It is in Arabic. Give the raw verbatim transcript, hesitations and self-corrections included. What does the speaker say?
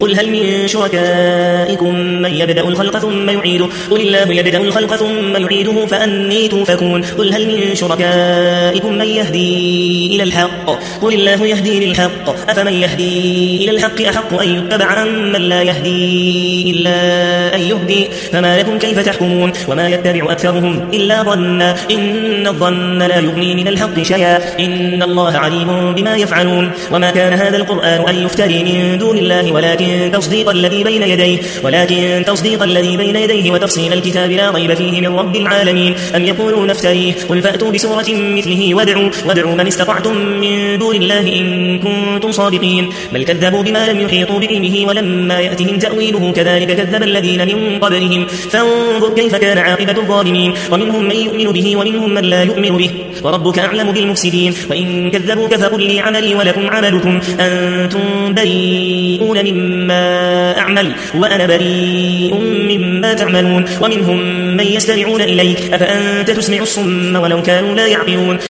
قل هل من شركائكم من يبدأ الخلق ثم يعيده قل الله يبدأ الخلق ثم يعيده فأني توفكون قل هل من شركائكم من يهدي إلى الحق قل الله يهدي للحق أفمن يهدي إلى الحق أحق أن يتبع عمن لا يهدي إلا أن يهدي فما لكم كيف تحكمون وما يتبع أكثرهم إلا ظنا إن الظن لا يغني من الحق شيئا إن الله عليم بما يفعلون وما كان هذا القرآن أن يفتري من دون الله ولكن تصديق الذي بين يديه ولكن تصديق الذي بين يديه وتفصيل الكتاب لا ريب فيه من رب العالمين أم يقولون افتريه قل فأتوا بسورة مثله وادعوا وادعوا من استطعتم من دون الله إن كنتم صادقين بل كذبوا بما لم يحيطوا بعلمه ولما يأتهم تأويله كذلك كذب الذين من قبلهم فانظر كيف كان عاقبة الظالمين ومنهم من يؤمن به ومنهم من لا يؤمن به وربك أعلم بالمفسدين وإن كذبوك فقل لي عملي ولكم عملكم أنتم بريئون مما أعمل وأنا بريء مما تعملون ومنهم من يستمعون إليك أفأنت تسمع الصم ولو كانوا لا يعقلون